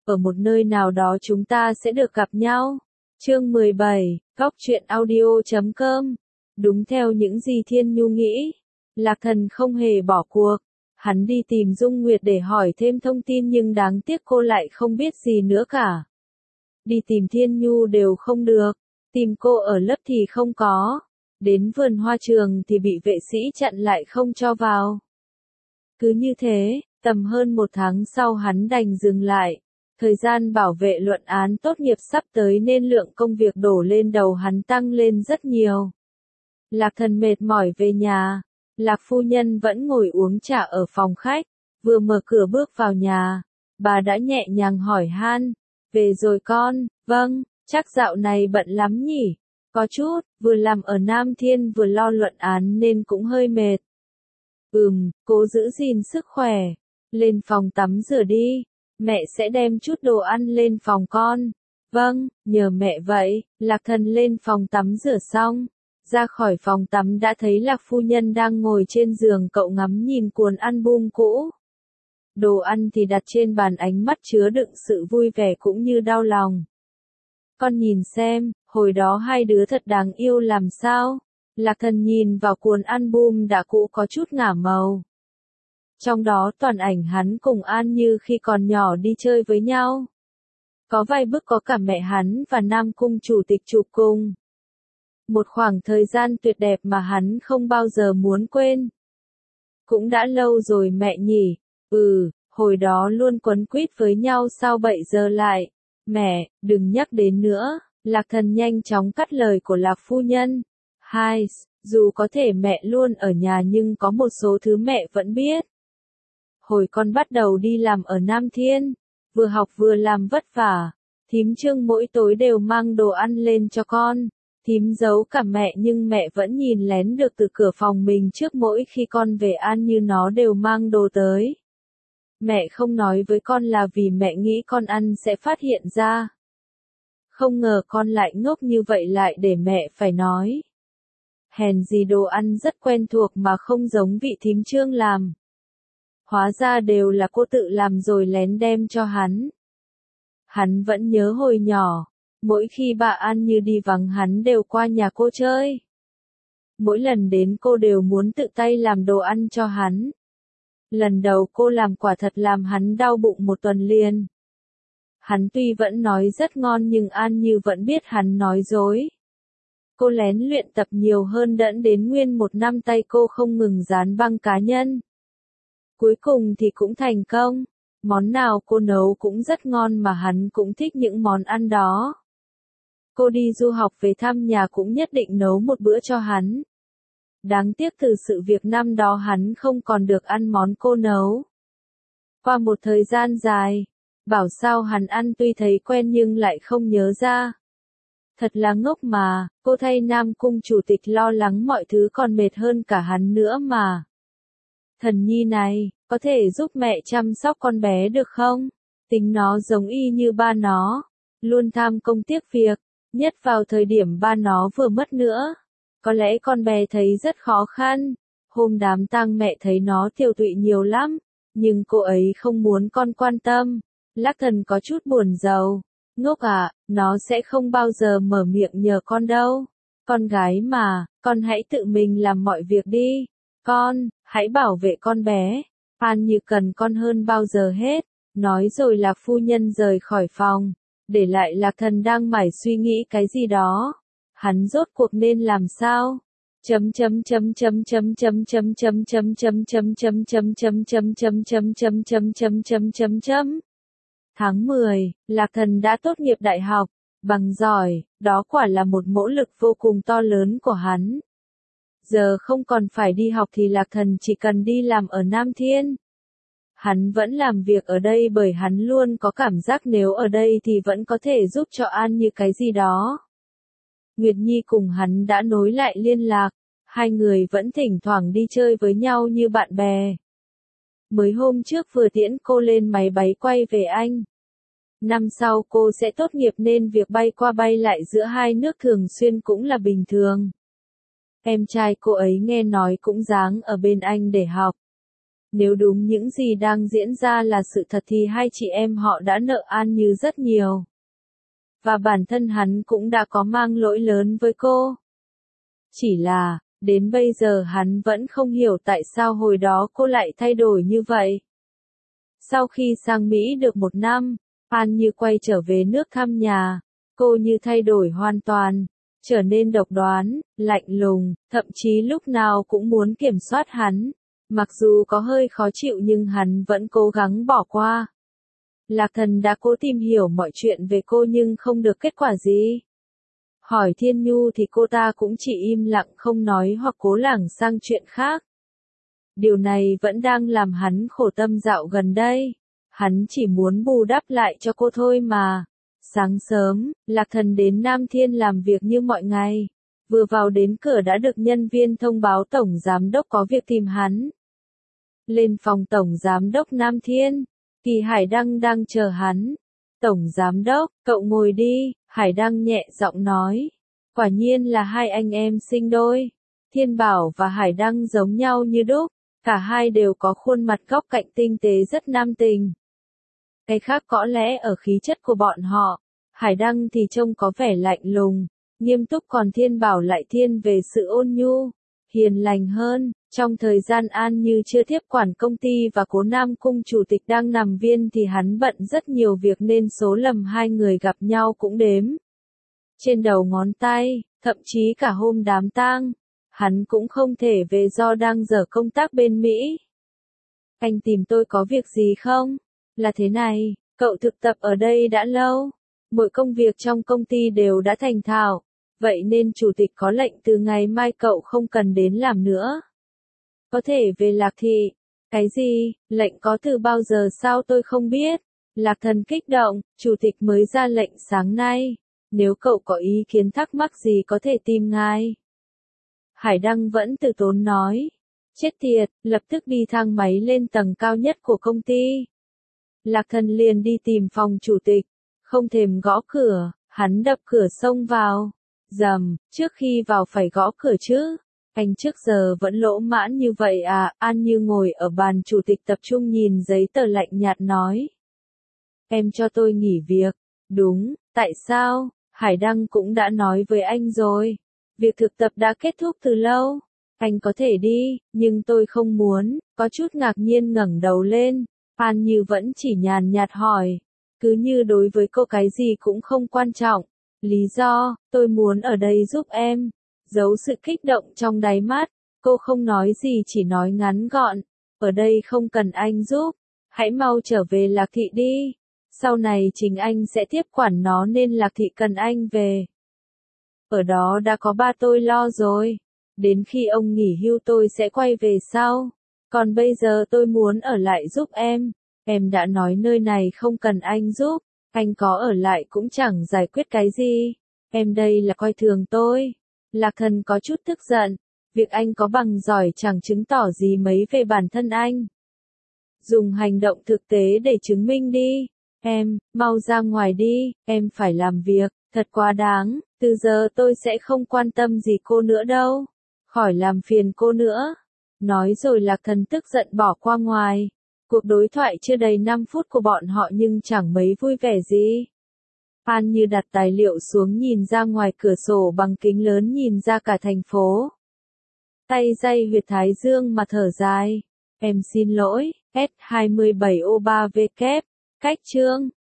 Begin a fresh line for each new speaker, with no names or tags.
ở một nơi nào đó chúng ta sẽ được gặp nhau. Chương 17, Góc truyện audio.com. Đúng theo những gì Thiên Nhu nghĩ, Lạc Thần không hề bỏ cuộc. Hắn đi tìm Dung Nguyệt để hỏi thêm thông tin nhưng đáng tiếc cô lại không biết gì nữa cả. Đi tìm Thiên Nhu đều không được, tìm cô ở lớp thì không có, đến vườn hoa trường thì bị vệ sĩ chặn lại không cho vào. Cứ như thế, tầm hơn 1 tháng sau hắn đành dừng lại. Thời gian bảo vệ luận án tốt nghiệp sắp tới nên lượng công việc đổ lên đầu hắn tăng lên rất nhiều. Lạc Thần mệt mỏi về nhà, Lạc phu nhân vẫn ngồi uống trà ở phòng khách, vừa mở cửa bước vào nhà, bà đã nhẹ nhàng hỏi han, về rồi con, vâng, chắc dạo này bận lắm nhỉ, có chút, vừa làm ở Nam Thiên vừa lo luận án nên cũng hơi mệt. Cố giữ gìn sức khỏe, lên phòng tắm rửa đi, mẹ sẽ đem chút đồ ăn lên phòng con. Vâng, nhờ mẹ vậy. Lạc Thần lên phòng tắm rửa xong, ra khỏi phòng tắm đã thấy Lạc phu nhân đang ngồi trên giường, cậu ngắm nhìn cuốn album cũ. Đồ ăn thì đặt trên bàn, ánh mắt chứa đựng sự vui vẻ cũng như đau lòng. Con nhìn xem, hồi đó hai đứa thật đáng yêu làm sao? Lạc Thần nhìn vào cuốn album đã cũ có chút ngả màu. Trong đó toàn ảnh hắn cùng An Như khi còn nhỏ đi chơi với nhau. Có vài bức có cả mẹ hắn và Nam Cung chủ tịch chụp cùng. Một khoảng thời gian tuyệt đẹp mà hắn không bao giờ muốn quên. Cũng đã lâu rồi mẹ nhỉ, hồi đó luôn quấn quýt với nhau sao bây giờ lại. Mẹ, đừng nhắc đến nữa, Lạc Thần nhanh chóng cắt lời của Lạc phu nhân. Dù có thể mẹ luôn ở nhà nhưng có một số thứ mẹ vẫn biết. Hồi con bắt đầu đi làm ở Nam Thiên, vừa học vừa làm vất vả, thím Trương mỗi tối đều mang đồ ăn lên cho con. Thím giấu cả mẹ nhưng mẹ vẫn nhìn lén được từ cửa phòng mình trước mỗi khi con về, An Như nó đều mang đồ tới. Mẹ không nói với con là vì mẹ nghĩ con ăn sẽ phát hiện ra. Không ngờ con lại ngốc như vậy lại để mẹ phải nói. Hèn gì đồ ăn rất quen thuộc mà không giống vị thím Trương làm. Hóa ra đều là cô tự làm rồi lén đem cho hắn. Hắn vẫn nhớ hồi nhỏ, mỗi khi bà An Như đi vắng hắn đều qua nhà cô chơi. Mỗi lần đến cô đều muốn tự tay làm đồ ăn cho hắn. Lần đầu cô làm quả thật làm hắn đau bụng 1 tuần liền. Hắn tuy vẫn nói rất ngon nhưng An Như vẫn biết hắn nói dối. Cô lén luyện tập nhiều hơn dẫn đến nguyên 1 năm tay cô không ngừng dán băng cá nhân. Cuối cùng thì cũng thành công, món nào cô nấu cũng rất ngon mà hắn cũng thích những món ăn đó. Cô đi du học về thăm nhà cũng nhất định nấu một bữa cho hắn. Đáng tiếc từ sự việc năm đó hắn không còn được ăn món cô nấu. Qua một thời gian dài, bảo sao hắn ăn tuy thấy quen nhưng lại không nhớ ra. Thật là ngốc mà, cô thay Nam Cung chủ tịch lo lắng mọi thứ còn mệt hơn cả hắn nữa mà. Thần nhi này, có thể giúp mẹ chăm sóc con bé được không? Tính nó giống y như ba nó, luôn tham công tiếc việc, nhất vào thời điểm ba nó vừa mất nữa. Có lẽ con bé thấy rất khó khăn, hôm đám tang mẹ thấy nó tiêu tụy nhiều lắm, nhưng cô ấy không muốn con quan tâm. Lạc Thần có chút buồn rầu. Ngốc à, nó sẽ không bao giờ mở miệng nhờ con đâu. Con gái mà, con hãy tự mình làm mọi việc đi. Con, hãy bảo vệ con bé. An Như cần con hơn bao giờ hết. Nói rồi Lạc phu nhân rời khỏi phòng, để lại Lạc Thần đang mải suy nghĩ cái gì đó. Hắn rốt cuộc nên làm sao? Tháng 10, Lạc Thần đã tốt nghiệp đại học, bằng giỏi, đó quả là một mỗ lực vô cùng to lớn của hắn. Giờ không còn phải đi học thì Lạc Thần chỉ cần đi làm ở Nam Thiên. Hắn vẫn làm việc ở đây bởi hắn luôn có cảm giác nếu ở đây thì vẫn có thể giúp cho An Như cái gì đó. Nguyệt Nhi cùng hắn đã nối lại liên lạc, hai người vẫn thỉnh thoảng đi chơi với nhau như bạn bè. Mới hôm trước vừa tiễn cô lên máy bay quay về Anh. Năm sau cô sẽ tốt nghiệp nên việc bay qua bay lại giữa hai nước thường xuyên cũng là bình thường. Em trai cô ấy nghe nói cũng dáng ở bên Anh để học. Nếu đúng những gì đang diễn ra là sự thật thì hai chị em họ đã nợ An Như rất nhiều. Và bản thân hắn cũng đã có mang lỗi lớn với cô. Chỉ là, đến bây giờ hắn vẫn không hiểu tại sao hồi đó cô lại thay đổi như vậy. Sau khi sang Mỹ được 1 năm, An Như quay trở về nước thăm nhà, cô như thay đổi hoàn toàn, trở nên độc đoán, lạnh lùng, thậm chí lúc nào cũng muốn kiểm soát hắn. Mặc dù có hơi khó chịu nhưng hắn vẫn cố gắng bỏ qua. Lạc Thần đã cố tìm hiểu mọi chuyện về cô nhưng không được kết quả gì. Hỏi Thiên Nhu thì cô ta cũng chỉ im lặng không nói hoặc cố lảng sang chuyện khác. Điều này vẫn đang làm hắn khổ tâm dạo gần đây. Hắn chỉ muốn bù đắp lại cho cô thôi mà. Sáng sớm, Lạc Thần đến Nam Thiên làm việc như mọi ngày. Vừa vào đến cửa đã được nhân viên thông báo Tổng Giám Đốc có việc tìm hắn. Lên phòng Tổng Giám Đốc Nam Thiên, Kỳ Hải Đăng đang chờ hắn. Tổng Giám Đốc, cậu ngồi đi, Hải Đăng nhẹ giọng nói. Quả nhiên là hai anh em sinh đôi. Thiên Bảo và Hải Đăng giống nhau như đúc, cả hai đều có khuôn mặt góc cạnh tinh tế rất nam tình. Cái khác có lẽ ở khí chất của bọn họ, Hải Đăng thì trông có vẻ lạnh lùng, nghiêm túc còn Thiên Bảo lại thiên về sự ôn nhu, hiền lành hơn. Trong thời gian An Như chưa tiếp quản công ty và Cố Nam Cung chủ tịch đang nằm viên thì hắn bận rất nhiều việc nên số lần hai người gặp nhau cũng đếm trên đầu ngón tay, thậm chí cả hôm đám tang, hắn cũng không thể về do đang dở công tác bên Mỹ. Anh tìm tôi có việc gì không? Là thế này, cậu thực tập ở đây đã lâu, mọi công việc trong công ty đều đã thành thạo, vậy nên chủ tịch có lệnh từ ngày mai cậu không cần đến làm nữa. Có thể về Lạc Thị. Cái gì, lệnh có từ bao giờ sao tôi không biết? Lạc Thần kích động, chủ tịch mới ra lệnh sáng nay. Nếu cậu có ý kiến thắc mắc gì có thể tìm ngài. Hải Đăng vẫn từ tốn nói. Chết tiệt, lập tức đi thang máy lên tầng cao nhất của công ty. Lạc Thần liền đi tìm phòng chủ tịch. Không thèm gõ cửa, hắn đập cửa xông vào. Dầm, trước khi vào phải gõ cửa chứ. Anh trước giờ vẫn lỗ mãn như vậy à? An Như ngồi ở bàn chủ tịch tập trung nhìn giấy tờ lạnh nhạt nói. Em cho tôi nghỉ việc. Đúng, tại sao? Hải Đăng cũng đã nói với anh rồi. Việc thực tập đã kết thúc từ lâu. Anh có thể đi, nhưng tôi không muốn. Có chút ngạc nhiên ngẩng đầu lên. An Như vẫn chỉ nhàn nhạt hỏi. Cứ như đối với cô cái gì cũng không quan trọng. Lý do, tôi muốn ở đây giúp em. Giấu sự kích động trong đáy mắt, cô không nói gì chỉ nói ngắn gọn, ở đây không cần anh giúp, hãy mau trở về Lạc Thị đi, sau này chính anh sẽ tiếp quản nó nên Lạc Thị cần anh về. Ở đó đã có ba tôi lo rồi, đến khi ông nghỉ hưu tôi sẽ quay về sau, còn bây giờ tôi muốn ở lại giúp em đã nói nơi này không cần anh giúp, anh có ở lại cũng chẳng giải quyết cái gì, em đây là coi thường tôi. Lạc Thần có chút tức giận, việc anh có bằng giỏi chẳng chứng tỏ gì mấy về bản thân anh. Dùng hành động thực tế để chứng minh đi. Em, mau ra ngoài đi, em phải làm việc, thật quá đáng, từ giờ tôi sẽ không quan tâm gì cô nữa đâu. Khỏi làm phiền cô nữa. Nói rồi Lạc Thần tức giận bỏ qua ngoài. Cuộc đối thoại chưa đầy 5 phút của bọn họ nhưng chẳng mấy vui vẻ gì. An Như đặt tài liệu xuống nhìn ra ngoài cửa sổ bằng kính lớn nhìn ra cả thành phố. Tay day huyệt thái dương mà thở dài. Em xin lỗi, S27O3W, cách chương.